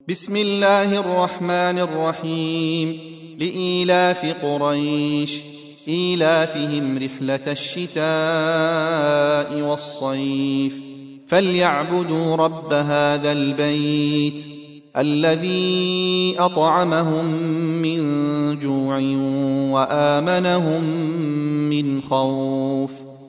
بسم الله الرحمن الرحيم. لإيلاف قريش إيلافهم رحلة الشتاء والصيف فليعبدوا رب هذا البيت الذي أطعمهم من جوع وآمنهم من خوف.